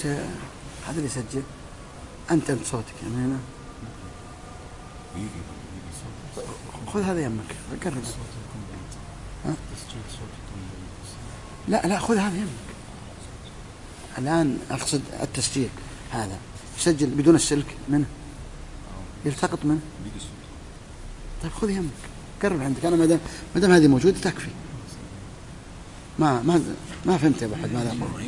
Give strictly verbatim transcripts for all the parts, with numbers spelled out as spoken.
صوت هذا اللي يسجل. أنت أنت صوتك من هنا. خذ هذا يمك قرب. ها؟ لا لا خذ هذا يمك. الآن أقصد التسجيل هذا يسجل بدون السلك منه يلتقط منه. طيب خذ يمك قرب عندك. أنا مدام مدام هذه موجودة تكفي. ما ما ما فهمت يا أبو أحد ماذا أقول.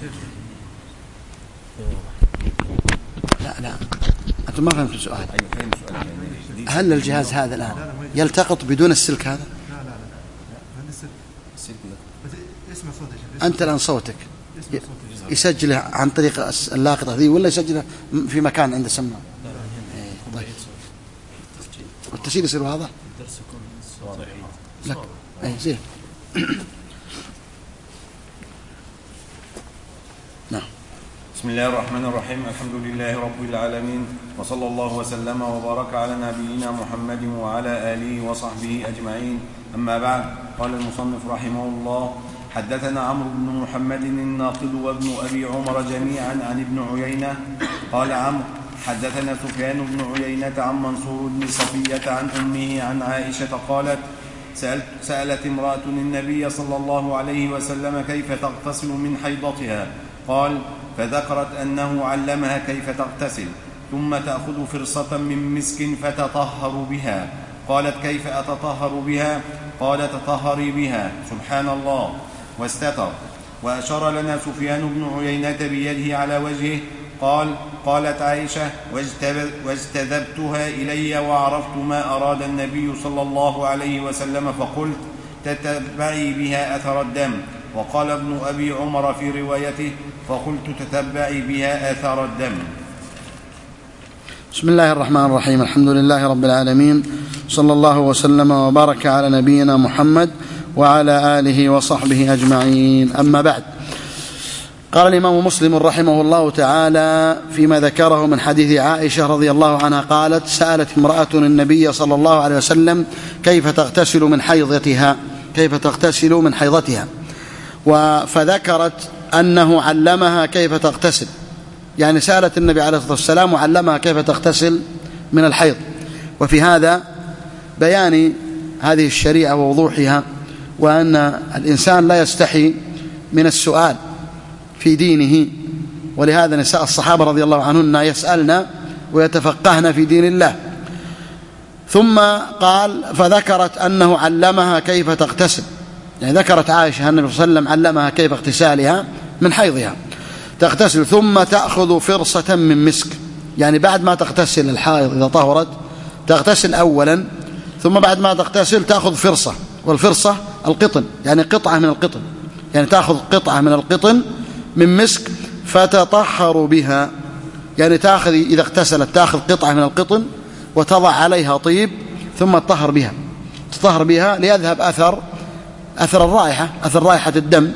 لا لا أنت ما فهمت السؤال. هل الجهاز هذا الآن يلتقط بدون السلك هذا؟ لا لا لا هذا السلك اسمع صوتك. أنت الآن صوتك يسجله عن طريق اللاقطة ذي ولا يسجله في مكان عند سماعة؟ طيب والتسجيل يصير واضح؟ الدرس يكون واضح لك أي زين. نعم. بسم الله الرحمن الرحيم. الحمد لله رب العالمين، وصلى الله وسلم وبارك على نبينا محمد وعلى آله وصحبه أجمعين. أما بعد، قال المصنف رحمه الله: حدثنا عمرو بن محمد الناقد وابن أبي عمر جميعا عن ابن عيينة. قال عمرو: حدثنا سفيان بن عيينة عن منصور بن صفية عن أمه عن عائشة قالت: سألت سألت امرأة النبي صلى الله عليه وسلم كيف تغتسل من حيضتها، قال: فذكرت أنه علمها كيف تغتسل، ثم تأخذ فرصة من مسك فتطهر بها. قالت: كيف أتطهر بها؟ قال: تطهري بها. سبحان الله. واستتر. وأشار لنا سفيان بن عيينة بيده على وجهه. قال: قالت عائشة: واجتذبتها إلي وعرفت ما أراد النبي صلى الله عليه وسلم فقلت: تتبعي بها أثر الدم. وقال ابن أبي عمر في روايته: فقلت: تتبعي بها أثر الدم. بسم الله الرحمن الرحيم. الحمد لله رب العالمين، صلى الله وسلم وبارك على نبينا محمد وعلى آله وصحبه أجمعين. أما بعد، قال الإمام مسلم رحمه الله تعالى فيما ذكره من حديث عائشة رضي الله عنها قالت: سألت امرأة النبي صلى الله عليه وسلم كيف تغتسل من حيضتها كيف تغتسل من حيضتها فذكرت أنه علمها كيف تغتسل، يعني سألت النبي عليه الصلاة والسلام وعلمها كيف تغتسل من الحيض. وفي هذا بيان هذه الشريعة ووضوحها، وأن الإنسان لا يستحي من السؤال في دينه، ولهذا نساء الصحابة رضي الله عنهن يسألن ويتفقهن في دين الله. ثم قال: فذكرت أنه علمها كيف تغتسل، يعني ذكرت عائشة أن النبي صلى الله عليه وسلم علمها كيف اغتسالها من حيضها. تغتسل ثم تأخذ فرصة من مسك، يعني بعد ما تغتسل الحائض إذا طهرت تغتسل أولا، ثم بعد ما تغتسل تأخذ فرصة، والفرصة القطن، يعني قطعة من القطن، يعني تأخذ قطعة من القطن من مسك فتطهر بها، يعني تأخذ إذا اغتسلت تأخذ قطعة من القطن وتضع عليها طيب ثم تطهر بها تطهر بها ليذهب أثر أثر الرائحة أثر رائحة الدم.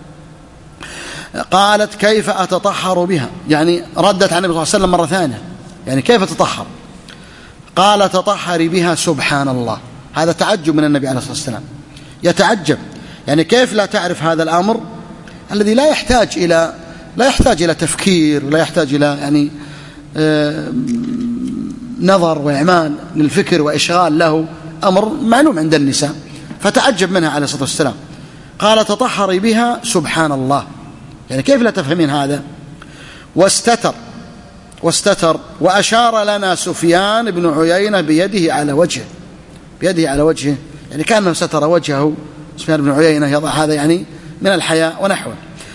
قالت: كيف أتطهر بها؟ يعني ردت عن النبي صلى الله عليه وسلم مرة ثانية، يعني كيف تطهر؟ قال: تطهري بها. سبحان الله. هذا تعجب من النبي عليه الصلاة والسلام، يتعجب، يعني كيف لا تعرف هذا الأمر الذي لا يحتاج إلى لا يحتاج إلى تفكير، ولا يحتاج إلى يعني آه نظر وإعمال للفكر وإشغال له، أمر معلوم عند النساء، فتعجب منها عليه الصلاة والسلام. قال: تطهري بها. سبحان الله، يعني كيف لا تفهمين هذا؟ واستتر واستتر وأشار لنا سفيان بن عيينة بيده على وجهه بيده على وجهه يعني كأنه ستر وجهه. سفيان بن عيينة يضع هذا يعني من الحياء ونحوه.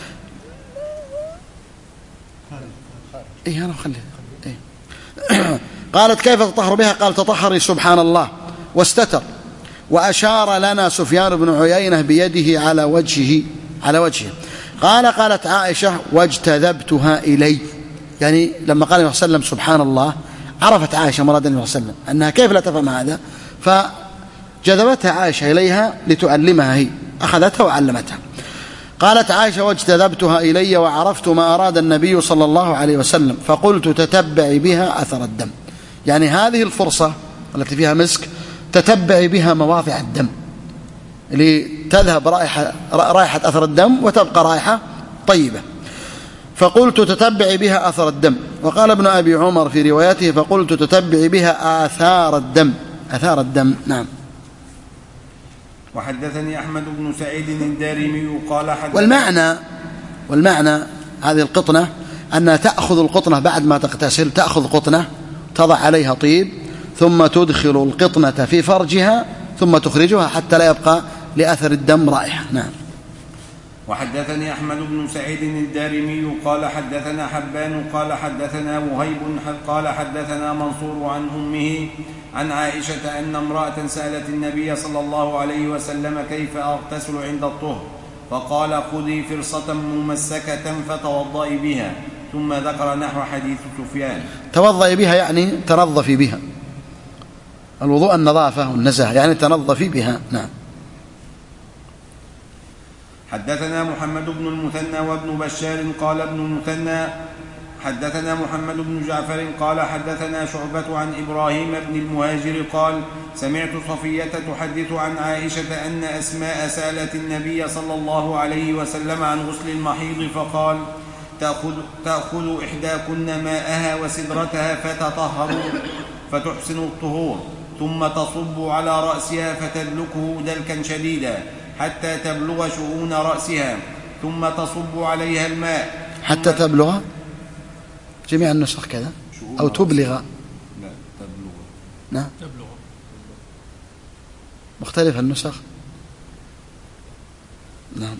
إيه أنا خليه إيه. قالت: كيف تطهر بها؟ قال: تطهري. سبحان الله. واستتر وأشار لنا سفيان بن عيينة بيده على وجهه على وجهه قال: قالت عائشة: واجتذبتها إلي، يعني لما قال النبي صلى الله عليه وسلم سبحان الله عرفت عائشة مراد النبي صلى الله عليه وسلم أنها كيف لا تفهم هذا، فجذبتها عائشة إليها لتعلمها، هي أخذتها وعلمتها. قالت عائشة: واجتذبتها إلي وعرفت ما أراد النبي صلى الله عليه وسلم فقلت: تتبعي بها أثر الدم، يعني هذه الفرصة التي فيها مسك تتبعي بها مواضع الدم لتذهب رائحة, رائحة أثر الدم وتبقى رائحة طيبة. فقلت تتبعي بها أثر الدم. وقال ابن أبي عمر في روايته فقلت تتبعي بها آثار الدم، آثار الدم. نعم. وحدثني أحمد بن سعيد الدارمي قال حدثني والمعنى والمعنى هذه القطنة أنها تأخذ القطنة بعد ما تغتسل، تأخذ قطنة تضع عليها طيب ثم تدخل القطنة في فرجها ثم تخرجها حتى لا يبقى لأثر الدم رائحة. نعم. وحدثني أحمد بن سعيد الدارمي قال حدثنا حبان قال حدثنا وهيب قال حدثنا منصور عن أمه عن عائشة أن امرأة سألت النبي صلى الله عليه وسلم كيف أغتسل عند الطهر، فقال خذي فرصة ممسكة فتوضئي بها، ثم ذكر نحو حديث سفيان. توضئي بها يعني تنظفي بها، الوضوء النظافة والنزاهة يعني تنظفي بها. نعم. حدثنا محمد بن المثنى وابن بشار قال ابن المثنى حدثنا محمد بن جعفر قال حدثنا شعبة عن إبراهيم بن المهاجر قال سمعت صفية تحدث عن عائشة أن أسماء سألت النبي صلى الله عليه وسلم عن غسل المحيض فقال تأخذ, تأخذ إحداكن ماءها وسدرتها فتطهر فتحسن الطهور ثم تصب على رأسها فتدلكه دلكا شديدا حتى تبلغ شؤون رأسها ثم تصب عليها الماء حتى تبلغ جميع النسخ كذا أو تبلغ. لا تبلغ. نعم تبلغ مختلف النسخ. نعم.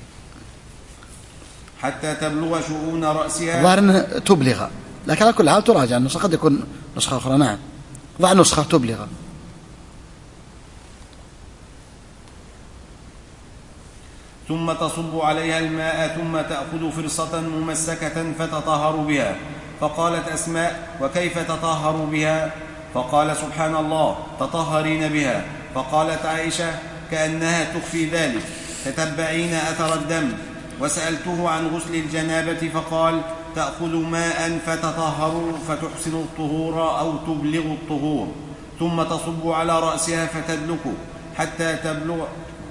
حتى تبلغ شؤون رأسها. الظاهر أنها تبلغ، لكن على كل حال تراجع النسخ، قد يكون نسخة أخرى. نعم ضع نسخة تبلغ. ثم تصب عليها الماء ثم تأخذ فرصة ممسكة فتطهر بها. فقالت أسماء وكيف تطهر بها؟ فقال سبحان الله تطهرين بها. فقالت عائشة كأنها تخفي ذلك تتبعين أثر الدم. وسألته عن غسل الجنابة فقال تأخذ ماء فتطهر فتحسن الطهور أو تبلغ الطهور ثم تصب على رأسها فتدلكه حتى تبلغ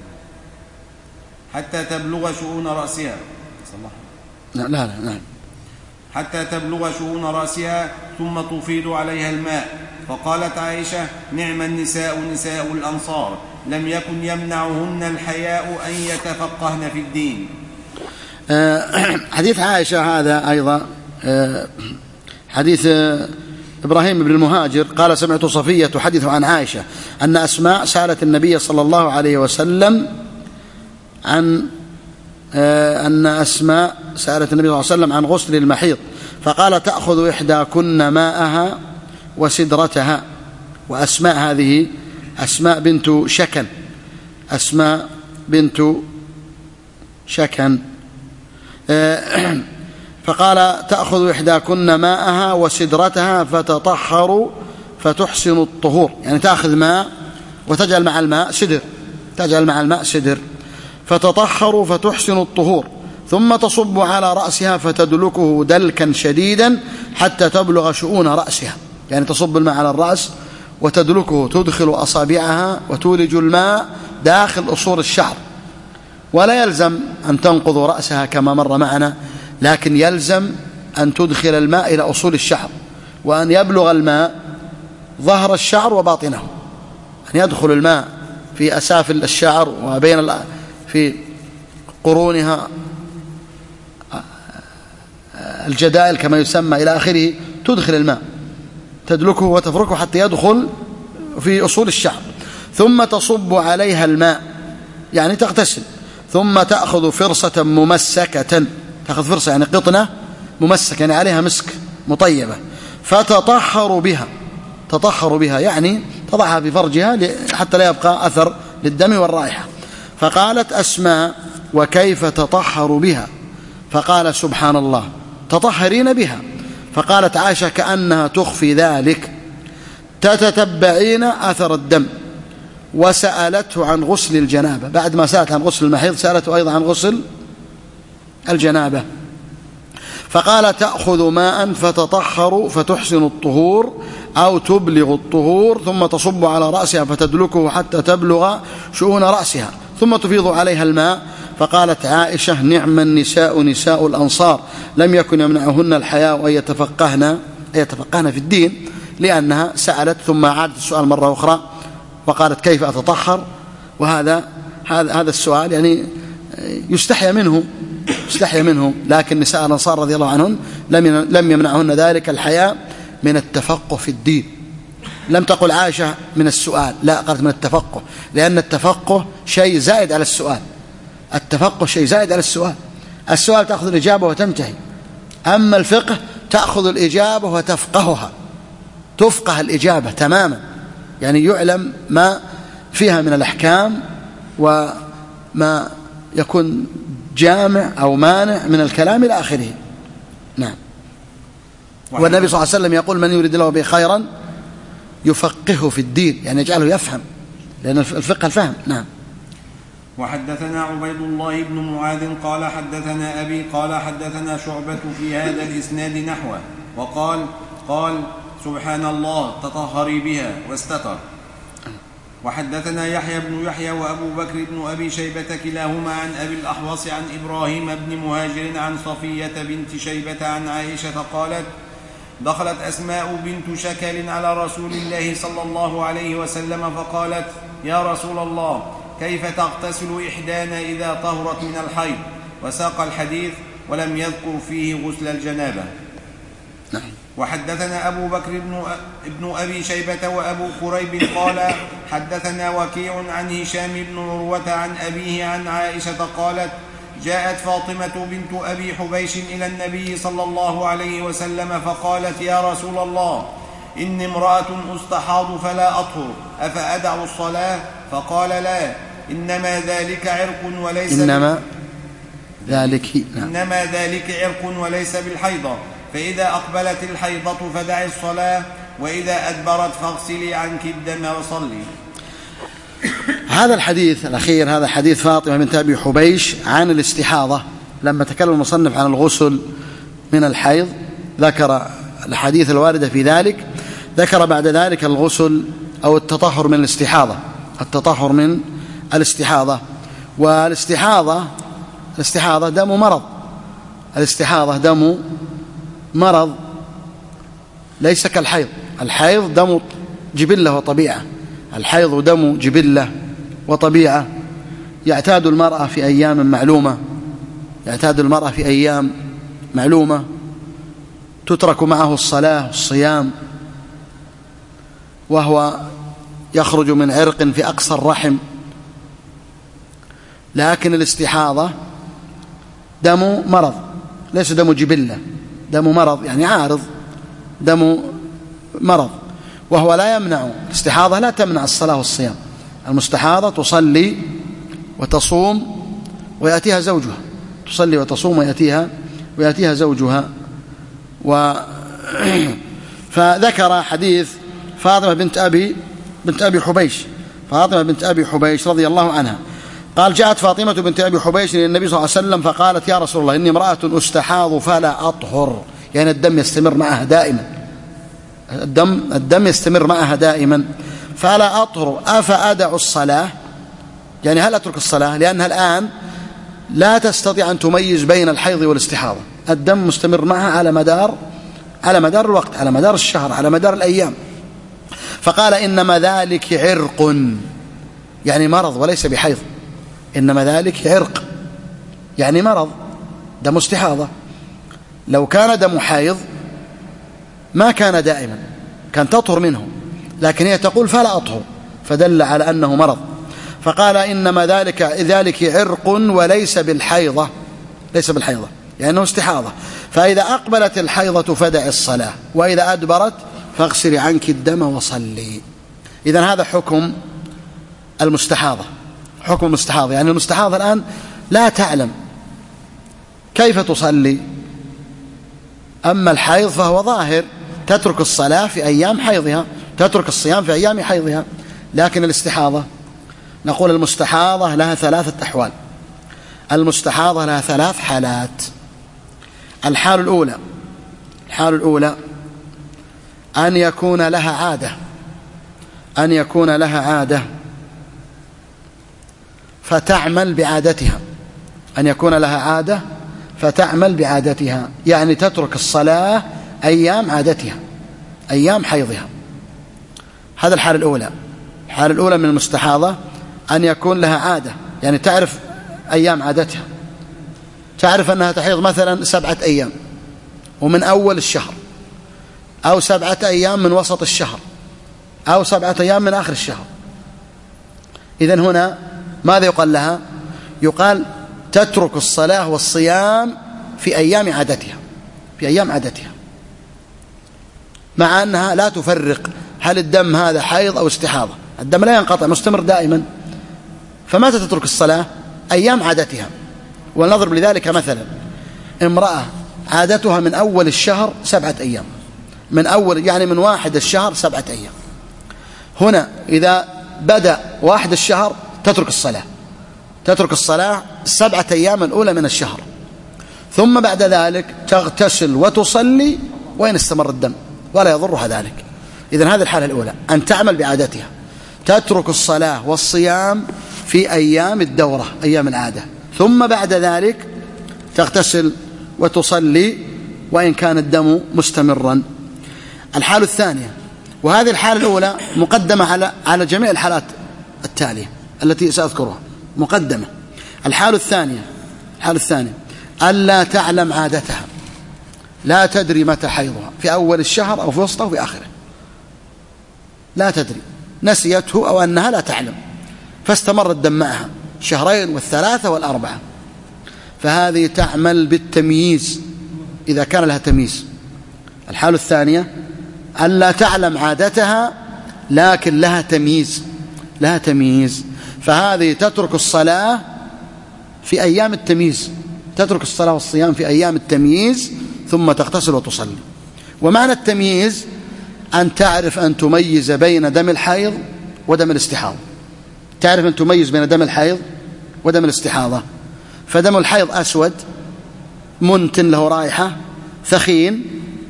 حتى تبلغ شؤون رأسها. لا لا نعم حتى تبلغ شؤون رأسها ثم تفيض عليها الماء. فقالت عائشة نعم النساء نساء الأنصار لم يكن يمنعهن الحياء أن يتفقهن في الدين. أه حديث عائشة هذا أيضا أه حديث إبراهيم بن المهاجر قال سمعت صفية تحدث عن عائشة أن أسماء سألت النبي صلى الله عليه وسلم عن أه أن أسماء سألت النبي صلى الله عليه وسلم عن غسل المحيض فقال تأخذ إحداكن ماءها وسدرتها. وأسماء هذه أسماء بنت شكن، أسماء بنت شكن. أه فقال تأخذ إحداكن ماءها وسدرتها فتطهر فتحسن الطهور، يعني تأخذ ماء وتجعل مع الماء سدر، تجعل مع الماء سدر فتطهر فتحسن الطهور ثم تصب على رأسها فتدلكه دلكا شديدا حتى تبلغ شؤون رأسها، يعني تصب الماء على الرأس وتدلكه، تدخل أصابعها وتولج الماء داخل أصول الشعر. ولا يلزم أن تنقض رأسها كما مر معنا، لكن يلزم أن تدخل الماء إلى أصول الشعر وأن يبلغ الماء ظهر الشعر وباطنه، أن يدخل الماء في أسافل الشعر وبين في قرونها الجدائل كما يسمى إلى آخره، تدخل الماء تدلكه وتفركه حتى يدخل في أصول الشعر ثم تصب عليها الماء، يعني تغتسل. ثم تأخذ فرصة ممسكة، تأخذ فرصة يعني قطنة ممسكة يعني عليها مسك مطيبة، فتطهر بها، تطهر بها يعني تضعها في فرجها حتى لا يبقى أثر للدم والرائحة. فقالت أسماء وكيف تطهر بها؟ فقال سبحان الله تطهرين بها. فقالت عائشة كأنها تخفي ذلك تتتبعين أثر الدم. وسألته عن غسل الجنابة، بعد ما سألت عن غسل المحيض سألته أيضا عن غسل الجنابة. فقال تأخذ ماء فتطهر فتحسن الطهور أو تبلغ الطهور ثم تصب على رأسها فتدلكه حتى تبلغ شؤون رأسها ثم تفيض عليها الماء. فقالت عائشة: نعم النساء نساء الأنصار لم يكن يمنعهن الحياء أن يتفقهن أن يتفقهن في الدين، لأنها سألت ثم عادت السؤال مرة أخرى وقالت: كيف أتطهر؟ وهذا هذا هذا السؤال يعني يستحيا منه يستحيا منه لكن نساء الأنصار رضي الله عنهن لم لم يمنعهن ذلك الحياء من التفقه في الدين. لم تقل عائشة من السؤال، لا، قالت من التفقه، لأن التفقه شيء زائد على السؤال. التفقه شيء زائد على السؤال. السؤال تأخذ الإجابة وتنتهي، أما الفقه تأخذ الإجابة وتفقهها، تفقه الإجابة تماما، يعني يعلم ما فيها من الأحكام وما يكون جامع أو مانع من الكلام إلى آخره. نعم. والنبي صلى الله عليه وسلم يقول: من يريد الله به خيرا يفقهه في الدين، يعني يجعله يفهم، لأن الفقه الفهم. نعم. وحدثنا عبيد الله بن معاذ قال حدثنا أبي قال حدثنا شعبة في هذا الإسناد نحوه، وقال قال سبحان الله تطهري بها واستتر. وحدثنا يحيى بن يحيى وأبو بكر بن أبي شيبة كلاهما عن أبي الأحوص عن إبراهيم بن مهاجر عن صفية بنت شيبة عن عائشة قالت: دخلت أسماء بنت شكل على رسول الله صلى الله عليه وسلم فقالت: يا رسول الله، كيف تغتسل إحدانا إذا طهرت من الحيض؟ وساق الحديث ولم يذكر فيه غسل الجنابة. نعم. وحدثنا أبو بكر بن, ابن أبي شيبة وأبو قريب قال حدثنا وكيع عن هشام بن عروة عن أبيه عن عائشة قالت: جاءت فاطمة بنت أبي حبيش إلى النبي صلى الله عليه وسلم فقالت: يا رسول الله، إني امرأة أستحاض فلا أطهر، أفأدع الصلاة؟ فقال: لا، إنما ذلك عرق وليس إنما ذلك نعم. إنما ذلك عرق وليس بالحيضة، فإذا أقبلت الحيضة فدعي الصلاة، وإذا أدبرت فاغسلي عنك الدم وصلي. هذا الحديث الأخير هذا حديث فاطمة بنت أبي حبيش عن الاستحاضة. لما تكلم المصنف عن الغسل من الحيض ذكر الحديث الواردة في ذلك، ذكر بعد ذلك الغسل أو التطهر من الاستحاضة التطهر من الاستحاضة. والاستحاضة الاستحاضة دم مرض الاستحاضة دم مرض ليس كالحيض. الحيض دم جبلة وطبيعة، الحيض دم جبلة وطبيعة. يعتاد المرأة في أيام معلومة يعتاد المرأة في أيام معلومة تترك معه الصلاة والصيام، وهو يخرج من عرق في أقصى الرحم. لكن الاستحاضة دم مرض ليس دم جبلة، دم مرض يعني عارض، دم مرض، وهو لا يمنع. الاستحاضة لا تمنع الصلاة والصيام. المستحاضة تصلي وتصوم ويأتيها زوجها تصلي وتصوم ويأتيها ويأتيها زوجها. و فذكر حديث فاطمة بنت أبي بنت أبي حبيش فاطمة بنت أبي حبيش رضي الله عنها قال: جاءت فاطمة بنت أبي حبيش إلى النبي صلى الله عليه وسلم فقالت: يا رسول الله، إني امرأة أستحاض فلا أطهر، يعني الدم يستمر معها دائما الدم الدم يستمر معها دائما فلا أطهر، أفأدع الصلاة؟ يعني هل أترك الصلاة؟ لأنها الآن لا تستطيع أن تميز بين الحيض والاستحاضة، الدم مستمر معها على مدار على مدار الوقت، على مدار الشهر، على مدار الأيام. فقال: إنما ذلك عرق، يعني مرض وليس بحيض. إنما ذلك عرق يعني مرض، دم استحاضة. لو كان دم حيض ما كان دائما، كان تطهر منه، لكن هي تقول فلا أطهر، فدل على أنه مرض. فقال: إنما ذلك ذلك عرق وليس بالحيضة ليس بالحيضة يعني أنه استحاضة، فإذا أقبلت الحيضة فدع الصلاة، وإذا أدبرت فاغسلي عنك الدم وصلي. إذن هذا حكم المستحاضة حكم المستحاضة يعني المستحاضة الآن لا تعلم كيف تصلي. أما الحيض فهو ظاهر، تترك الصلاة في أيام حيضها، تترك الصيام في أيام حيضها. لكن الاستحاضة نقول المستحاضة لها ثلاثة أحوال. المستحاضة لها ثلاث حالات. الحال الأولى الحال الأولى أن يكون لها عادة أن يكون لها عادة فتعمل بعادتها أن يكون لها عادة فتعمل بعادتها، يعني تترك الصلاة أيام عادتها، أيام حيضها. هذا الحالة الأولى. الحالة الأولى من المستحاضة أن يكون لها عادة، يعني تعرف أيام عادتها، تعرف أنها تحيض مثلا سبعة أيام ومن أول الشهر، أو سبعة أيام من وسط الشهر، أو سبعة أيام من آخر الشهر. إذن هنا ماذا يقال لها؟ يقال تترك الصلاة والصيام في أيام عادتها، في أيام عادتها، مع أنها لا تفرق هل الدم هذا حيض أو استحاضة، الدم لا ينقطع، مستمر دائما، فمتى تترك الصلاة؟ أيام عادتها. ولنضرب لذلك مثلا، امرأة عادتها من أول الشهر سبعة أيام، من أول يعني من واحد الشهر سبعة أيام، هنا إذا بدأ واحد الشهر تترك الصلاة، تترك الصلاة السبعة أيام الأولى من الشهر، ثم بعد ذلك تغتسل وتصلي وإن استمر الدم ولا يضرها ذلك. إذن هذه الحالة الأولى، أن تعمل بعادتها، تترك الصلاة والصيام في أيام الدورة، أيام العادة، ثم بعد ذلك تغتسل وتصلي وإن كان الدم مستمرا. الحالة الثانية، وهذه الحالة الأولى مقدمة على على جميع الحالات التالية التي سأذكرها، مقدمة. الحالة الثانية، الحالة الثانية ألا تعلم عادتها، لا تدري متى حيضها، في أول الشهر أو في وسطه أو في آخره، لا تدري، نسيته أو أنها لا تعلم، فاستمر الدم معها شهرين والثلاثة والأربعة، فهذه تعمل بالتمييز إذا كان لها تمييز. الحالة الثانية ألا تعلم عادتها لكن لها تمييز، لها تمييز، فهذه تترك الصلاة في أيام التمييز، تترك الصلاة والصيام في أيام التمييز ثم تغتسل وتصلي. ومعنى التمييز أن تعرف أن تميز بين دم الحيض ودم الاستحاضة، تعرف أن تميز بين دم الحيض ودم الاستحاضة، فدم الحيض أسود منتن له رائحة ثخين،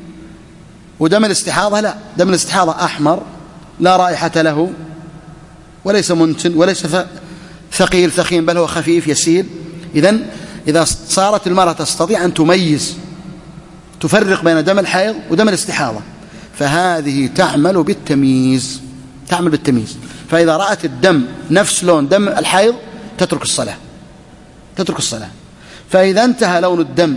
ودم الاستحاضة لا، دم الاستحاضة أحمر لا رائحة له وليس منتن وليس ثقيل ثخين، بل هو خفيف يسيل. إذن إذا صارت المرأة تستطيع أن تميز، تفرق بين دم الحيض ودم الاستحاضة، فهذه تعمل بالتمييز، تعمل بالتمييز. فإذا رأت الدم نفس لون دم الحيض تترك الصلاة، تترك الصلاة. فإذا انتهى لون الدم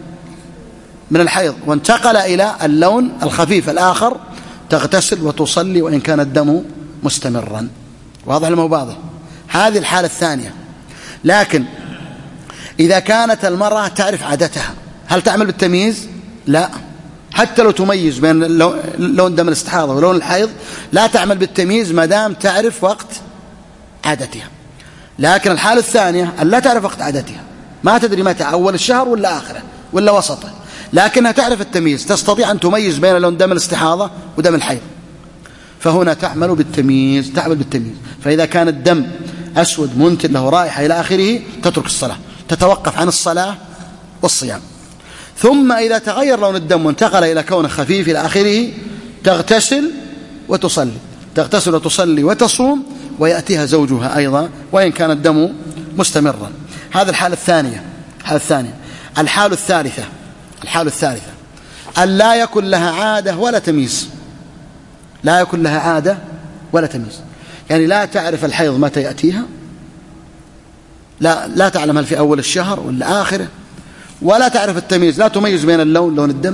من الحيض وانتقل إلى اللون الخفيف الآخر تغتسل وتصلي وإن كان الدم مستمرا. واضح المواضح؟ هذه الحالة الثانية. لكن إذا كانت المرأة تعرف عادتها هل تعمل بالتمييز؟ لا، حتى لو تميز بين لون دم الاستحاضة ولون الحيض لا تعمل بالتمييز ما دام تعرف وقت عادتها. لكن الحالة الثانية أن لا تعرف وقت عادتها، ما تدري متى أول الشهر ولا آخره ولا وسطه، لكنها تعرف التمييز، تستطيع أن تميز بين لون دم الاستحاضة ودم الحيض، فهنا تعمل بالتمييز، تعمل بالتمييز. فإذا كان الدم أسود منتن له رائحة إلى آخره تترك الصلاة، تتوقف عن الصلاة والصيام. ثم إذا تغير لون الدم وانتقل إلى كونه خفيف إلى آخره تغتسل وتصلي، تغتسل وتصلي وتصوم، ويأتيها زوجها أيضا وإن كان الدم مستمرا. هذا الحالة الثانية. الحالة الثانية. الحالة الثالثة، الحالة الثالثة أن لا يكن لها عادة ولا تمييز، لا يكن لها عادة ولا تمييز، يعني لا تعرف الحيض متى يأتيها، لا لا تعلم هل في أول الشهر ولا آخره، ولا تعرف التمييز، لا تميز بين اللون لون الدم.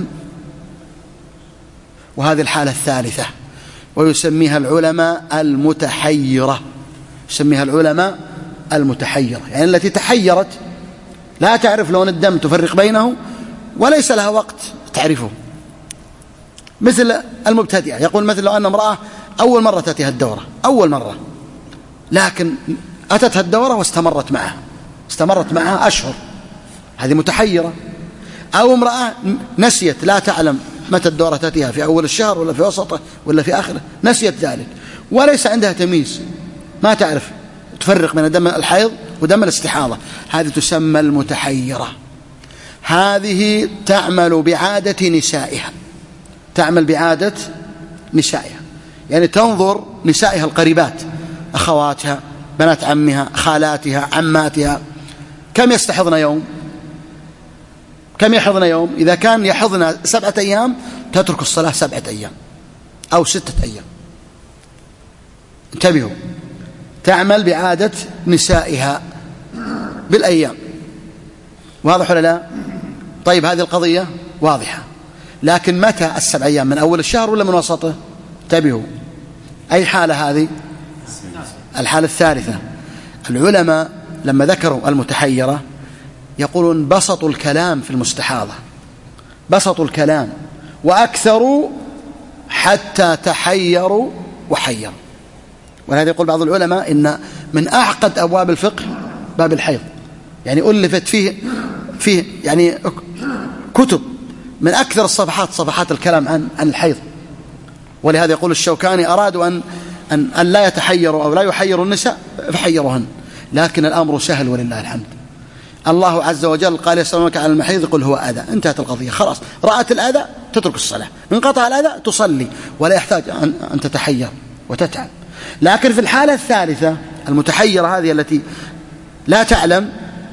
وهذه الحالة الثالثة ويسميها العلماء المتحيرة، يسميها العلماء المتحيرة، يعني التي تحيرت لا تعرف لون الدم تفرق بينه وليس لها وقت تعرفه، مثل المبتدئة. يقول مثل لو أن امرأة أول مرة تأتيها الدورة، أول مرة، لكن أتتها الدورة واستمرت معها، استمرت معها أشهر، هذه متحيرة. أو امرأة نسيت، لا تعلم متى الدورة تأتيها، في أول الشهر ولا في وسطه ولا في آخره، نسيت ذلك وليس عندها تمييز، ما تعرف تفرق بين دم الحيض ودم الاستحاضة، هذه تسمى المتحيرة. هذه تعمل بعادة نسائها، تعمل بعادة نسائها، يعني تنظر نسائها القريبات، أخواتها، بنات عمها، خالاتها، عماتها، كم يستحضن يوم؟ كم يحضن يوم؟ إذا كان يحضن سبعة أيام تترك الصلاة سبعة أيام أو ستة أيام. انتبهوا، تعمل بعادة نسائها بالأيام. واضح ولا لا؟ طيب هذه القضية واضحة، لكن متى السبع أيام؟ من أول الشهر ولا من وسطه؟ انتبهوا، أي حالة هذه؟ الحالة الثالثة. العلماء لما ذكروا المتحيرة يقولون بسطوا الكلام في المستحاضة، بسطوا الكلام وأكثروا حتى تحيروا وحيروا. ولهذا يقول بعض العلماء إن من أعقد أبواب الفقه باب الحيض، يعني ألفت فيه فيه يعني كتب من أكثر الصفحات صفحات الكلام عن عن الحيض. ولهذا يقول الشوكاني أرادوا أن أن, أن لا يتحيروا أو لا يحيروا النساء فحيروهن، لكن الأمر سهل ولله الحمد. الله عز وجل قال يسألونك عن المحيض قل هو أذى، انتهت القضية خلاص. رأت الأذى تترك الصلاة، انقطع الأذى تصلي ولا يحتاج أن, أن تتحير وتتعب. لكن في الحالة الثالثة المتحيرة هذه التي لا تعلم،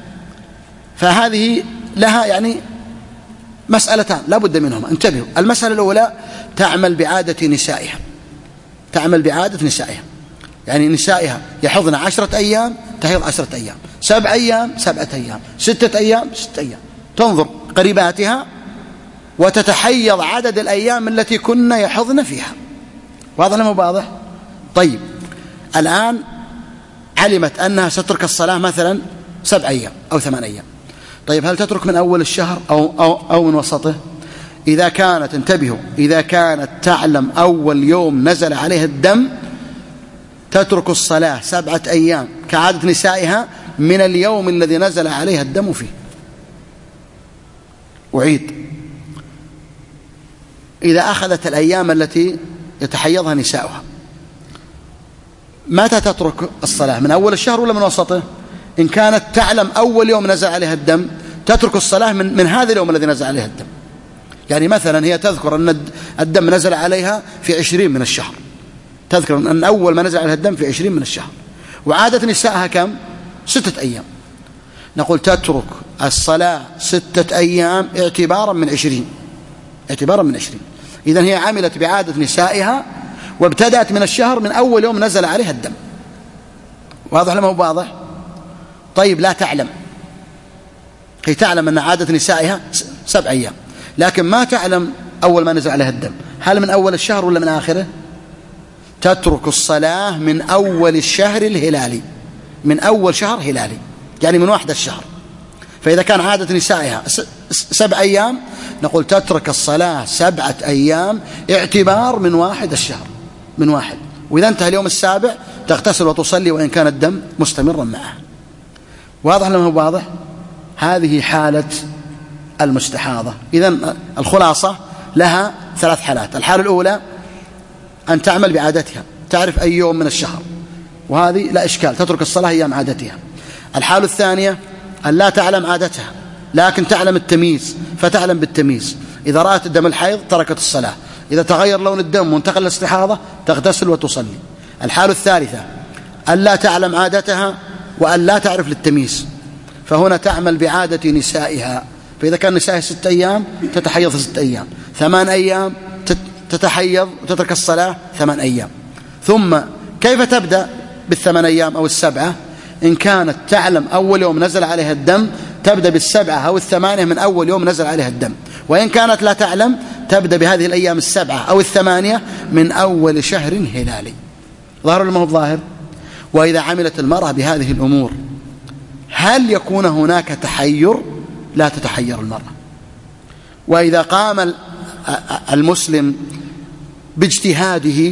فهذه لها يعني مسألتان لا بد منهما. انتبهوا، المسألة الأولى تعمل بعادة نسائها، تعمل بعادة نسائها، يعني نسائها يحضن عشرة أيام تحيض عشرة أيام، سبع أيام سبعة أيام، ستة أيام ستة أيام، تنظر قريباتها وتتحيض عدد الأيام التي كنا يحضن فيها. واضح ولا مو واضح؟ طيب الآن علمت أنها ستترك الصلاة مثلا سبع أيام أو ثمان أيام. طيب هل تترك من أول الشهر أو, أو, أو من وسطه؟ إذا كانت، انتبهوا، إذا كانت تعلم أول يوم نزل عليها الدم تترك الصلاة سبعة أيام كعادة نسائها من اليوم الذي نزل عليها الدم فيه. أعيد، إذا أخذت الأيام التي يتحيضها نساؤها متى تترك الصلاة؟ من أول الشهر ولا من وسطه؟ إن كانت تعلم أول يوم نزل عليها الدم تترك الصلاة من, من هذا اليوم الذي نزل عليها الدم. يعني مثلا هي تذكر أن الدم نزل عليها في عشرين من الشهر، تذكر أن أول ما نزل عليها الدم في عشرين من الشهر، وعادة نسائها كم؟ ستة أيام. نقول تترك الصلاة ستة أيام اعتبارا من عشرين، اعتبارا من عشرين. إذن هي عملت بعادة نسائها وابتدأت من الشهر من أول يوم نزل عليها الدم. واضح لما هو واضح؟ طيب لا تعلم، هي تعلم أن عادة نسائها سبع أيام، لكن ما تعلم أول ما نزل عليها الدم هل من أول الشهر ولا من آخره؟ تترك الصلاة من أول الشهر الهلالي، من أول شهر هلالي، يعني من واحد الشهر. فإذا كان عادة نسائها سبع أيام نقول تترك الصلاة سبعة أيام اعتبار من واحد الشهر، من واحد. وإذا انتهى اليوم السابع تغتسل وتصلي وإن كان الدم مستمرا معها. واضح لما هو واضح؟ هذه حالة المستحاضة. إذن الخلاصة لها ثلاث حالات. الحالة الأولى أن تعمل بعادتها، تعرف أي يوم من الشهر، وهذه لا إشكال، تترك الصلاة أيام عادتها. الحالة الثانية أن لا تعلم عادتها لكن تعلم التمييز، فتعلم بالتمييز، إذا رأت الدم الحيض تركت الصلاة، إذا تغير لون الدم وانتقل الاستحاضة تغتسل وتصلي. الحالة الثالثة أن لا تعلم عادتها وأن لا تعرف للتمييز، فهنا تعمل بعادة نسائها. فإذا كان نسائها ستة أيام تتحيض ستة أيام، ثمان أيام تتحيض وتترك الصلاة ثمان أيام. ثم كيف تبدأ بالثمان أيام أو السبعة؟ إن كانت تعلم أول يوم نزل عليها الدم تبدأ بالسبعة أو الثمانية من أول يوم نزل عليها الدم، وإن كانت لا تعلم تبدأ بهذه الأيام السبعة أو الثمانية من أول شهر هلالي. ظاهر ولا ما هو ظاهر؟ وإذا عملت المرأة بهذه الأمور هل يكون هناك تحير؟ لا تتحير المرأة. وإذا قام المسلم باجتهاده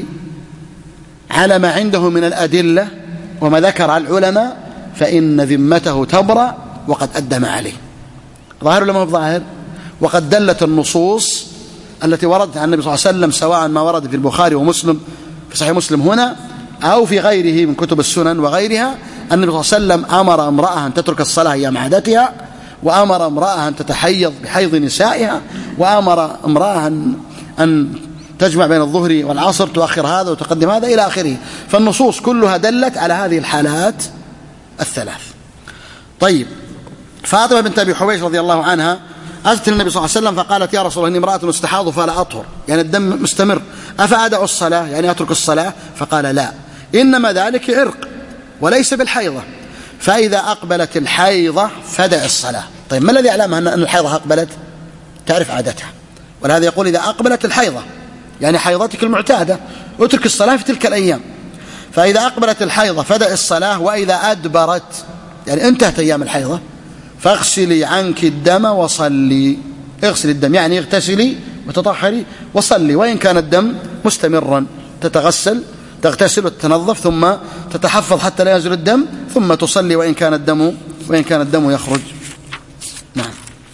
على ما عنده من الأدلة وما ذكر العلماء فإن ذمته تبرأ وقد أدى ما عليه. ظاهر ولا ما هو ظاهر؟ وقد دلت النصوص التي وردت عن النبي صلى الله عليه وسلم سواء ما ورد في البخاري ومسلم في صحيح مسلم هنا أو في غيره من كتب السنن وغيرها، أن النبي صلى الله عليه وسلم أمر امرأة أن تترك الصلاة أيام عادتها، وأمر امرأة أن تتحيض بحيض نسائها، وأمر امرأة أن, أن تجمع بين الظهر والعصر، تؤخر هذا وتقدم هذا إلى آخره. فالنصوص كلها دلت على هذه الحالات الثلاث. طيب فاطمة بنت أبي حبيش رضي الله عنها أتت النبي صلى الله عليه وسلم فقالت: يا رسول الله، إني امرأة استحاض فلا أطهر، يعني الدم مستمر، أفأدع الصلاة، يعني أترك الصلاة؟ فقال: لا، إنما ذلك عرق وليس بالحيضة، فإذا أقبلت الحيضة فدع الصلاة. طيب ما الذي يعلمها أن الحيضة أقبلت؟ تعرف عادتها، ولهذا يقول: إذا أقبلت الحيضة، يعني حيضتك المعتادة، اترك الصلاة في تلك الأيام. فإذا أقبلت الحيضة فدع الصلاة، وإذا أدبرت، يعني انتهت أيام الحيضة، فاغسلي عنك الدم وصلي. اغسل الدم يعني اغتسلي وتطهري وصلي، وإن كان الدم مستمرا تتغسل تغتسل وتتنظف ثم تتحفظ حتى لا ينزل الدم، ثم تصلي وإن كان الدم وإن كان الدم يخرج. نعم.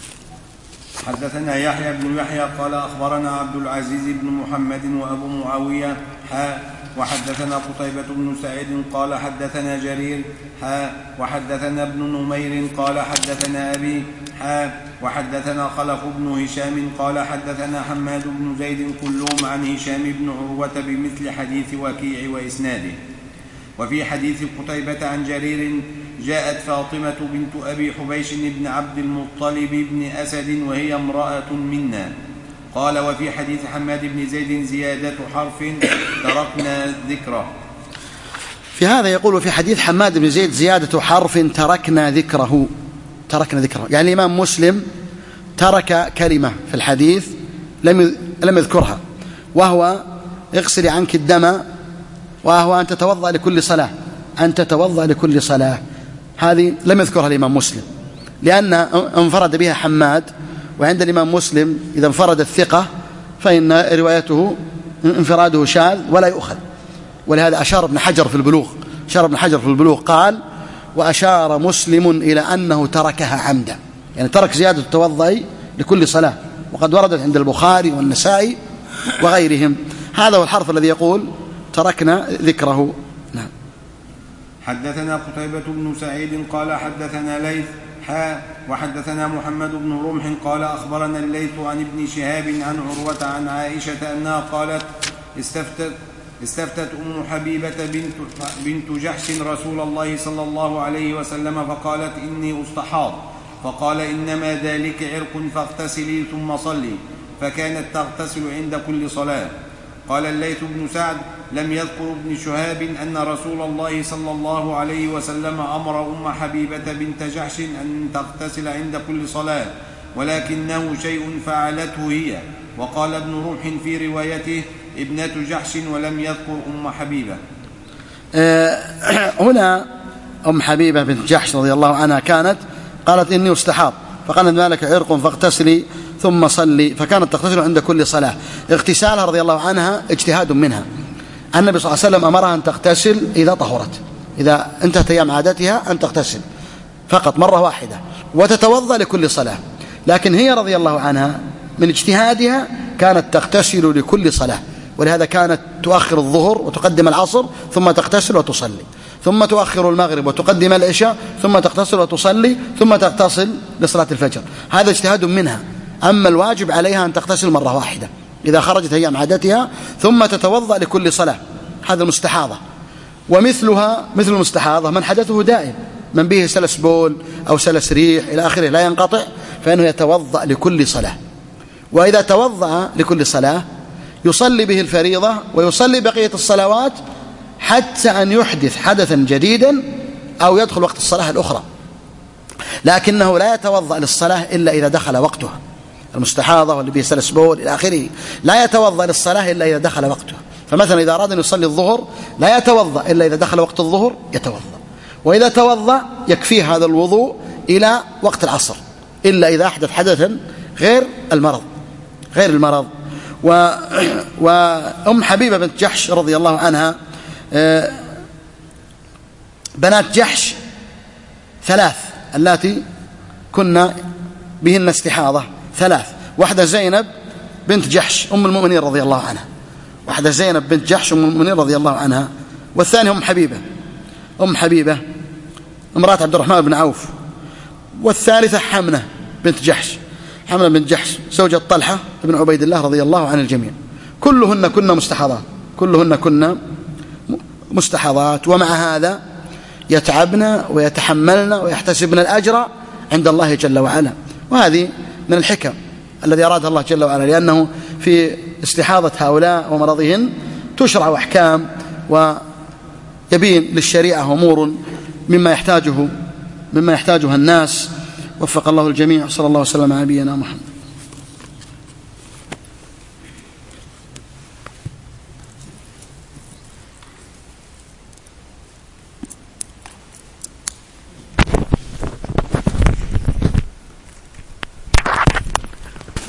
حدثنا يحيى بن يحيى قال أخبرنا عبد العزيز بن محمد وأبو معاوية حاء وحدثنا قتيبة بن سعيد قال حدثنا جرير حاء وحدثنا ابن نمير قال حدثنا أبي حاء وحدثنا خلف بن هشام قال حدثنا حماد بن زيد كلهم عن هشام بن عروة بمثل حديث وكيع وإسناده. وفي حديث قتيبة عن جرير: جاءت فاطمة بنت أبي حبيش بن عبد المطلب بن أسد وهي امرأة منا. قال: وفي حديث حماد بن زيد زيادة حرف تركنا ذكره. في هذا يقول في حديث حماد بن زيد زيادة حرف تركنا ذكره. تركنا ذكره يعني الإمام مسلم ترك كلمة في الحديث لم لم يذكرها، وهو: اغسلي عنك الدم، وهو أن تتوضأ لكل صلاة، أن تتوضأ لكل صلاة. هذه لم يذكرها الإمام مسلم لأن انفرد بها حماد، وعند الإمام مسلم إذا انفرد الثقة فإن روايته انفراده شاذ ولا يؤخذ. ولهذا أشار ابن حجر في البلوغ أشار ابن حجر في البلوغ قال: وأشار مسلم إلى أنه تركها عمدا، يعني ترك زيادة التوضأ لكل صلاة، وقد وردت عند البخاري والنسائي وغيرهم. هذا هو الحرف الذي يقول تركنا ذكره. نعم. حدثنا قتيبة بن سعيد قال حدثنا ليث حاء وحدثنا محمد بن رمح قال أخبرنا الليث عن ابن شهاب عن عروة عن عائشة أنها قالت: استفتت استفتت أم حبيبة بنت, بنت جحش رسول الله صلى الله عليه وسلم فقالت: إني أستحاض، فقال: إنما ذلك عرق فاغتسلي ثم صلي، فكانت تغتسل عند كل صلاة. قال الليث بن سعد: لم يذكر ابن شهاب أن رسول الله صلى الله عليه وسلم أمر أم حبيبة بنت جحش أن تغتسل عند كل صلاة، ولكنه شيء فعلته هي. وقال ابن رمح في روايته: ابنة جحش، ولم يذكر أم حبيبة. هنا أم حبيبة بنت جحش رضي الله عنها كانت قالت: إني أستحاض، فقال: ذلك عرق فاغتسلي ثم صلي، فكانت تغتسل عند كل صلاة. اغتسالها رضي الله عنها اجتهاد منها. النبي صلى الله عليه وسلم أمرها أن تغتسل إذا طهرت، إذا انتهت أيام عادتها أن تغتسل فقط مرة واحدة وتتوضأ لكل صلاة. لكن هي رضي الله عنها من اجتهادها كانت تغتسل لكل صلاة، ولهذا كانت تؤخر الظهر وتقدم العصر ثم تغتسل وتصلي، ثم تؤخر المغرب وتقدم العشاء ثم تغتسل وتصلي، ثم تغتسل لصلاة الفجر. هذا اجتهاد منها. أما الواجب عليها أن تغتسل مرة واحدة إذا خرجت أيام عادتها، ثم تتوضأ لكل صلاة. هذا المستحاضة. ومثلها مثل المستحاضة من حدثه دائم، من به سلس بول أو سلس ريح إلى آخره لا ينقطع، فإنه يتوضأ لكل صلاة. وإذا توضأ لكل صلاة يصلي به الفريضة ويصلي بقية الصلوات حتى أن يحدث حدثا جديدا أو يدخل وقت الصلاة الأخرى، لكنه لا يتوضأ للصلاة إلا إذا دخل وقتها. المستحاضة واللي به سلس بول إلى آخره لا يتوضأ للصلاة إلا إذا دخل وقتها. فمثلا إذا أراد أن يصلي الظهر لا يتوضأ إلا إذا دخل وقت الظهر يتوضأ، وإذا توضأ يكفيه هذا الوضوء إلى وقت العصر، إلا إذا أحدث حدثا غير المرض غير المرض و... وأم حبيبة بنت جحش رضي الله عنها، بنات جحش ثلاث اللاتي كنا بهن استحاضة، ثلاث. واحدة زينب بنت جحش أم المؤمنين رضي الله عنها، واحدة زينب بنت جحش أم المؤمنين رضي الله عنها، والثانية أم حبيبة أم حبيبة امرأة عبد الرحمن بن عوف، والثالثة حمنة بنت جحش حمنة بنت جحش زوجة طلحة بن عبيد الله رضي الله عن الجميع. كلهن كنا مستحاضات كلهن كنا مستحاضات ومع هذا يتعبن ويتحملن ويحتسبن الأجر عند الله جل وعلا. وهذه من الحكم الذي أرادها الله جل وعلا، لأنه في استحاضة هؤلاء ومرضهن تشرع أحكام ويبين للشريعة أمور مما يحتاجه مما يحتاجها الناس. وفق الله الجميع. صلى الله وسلم على نبينا محمد.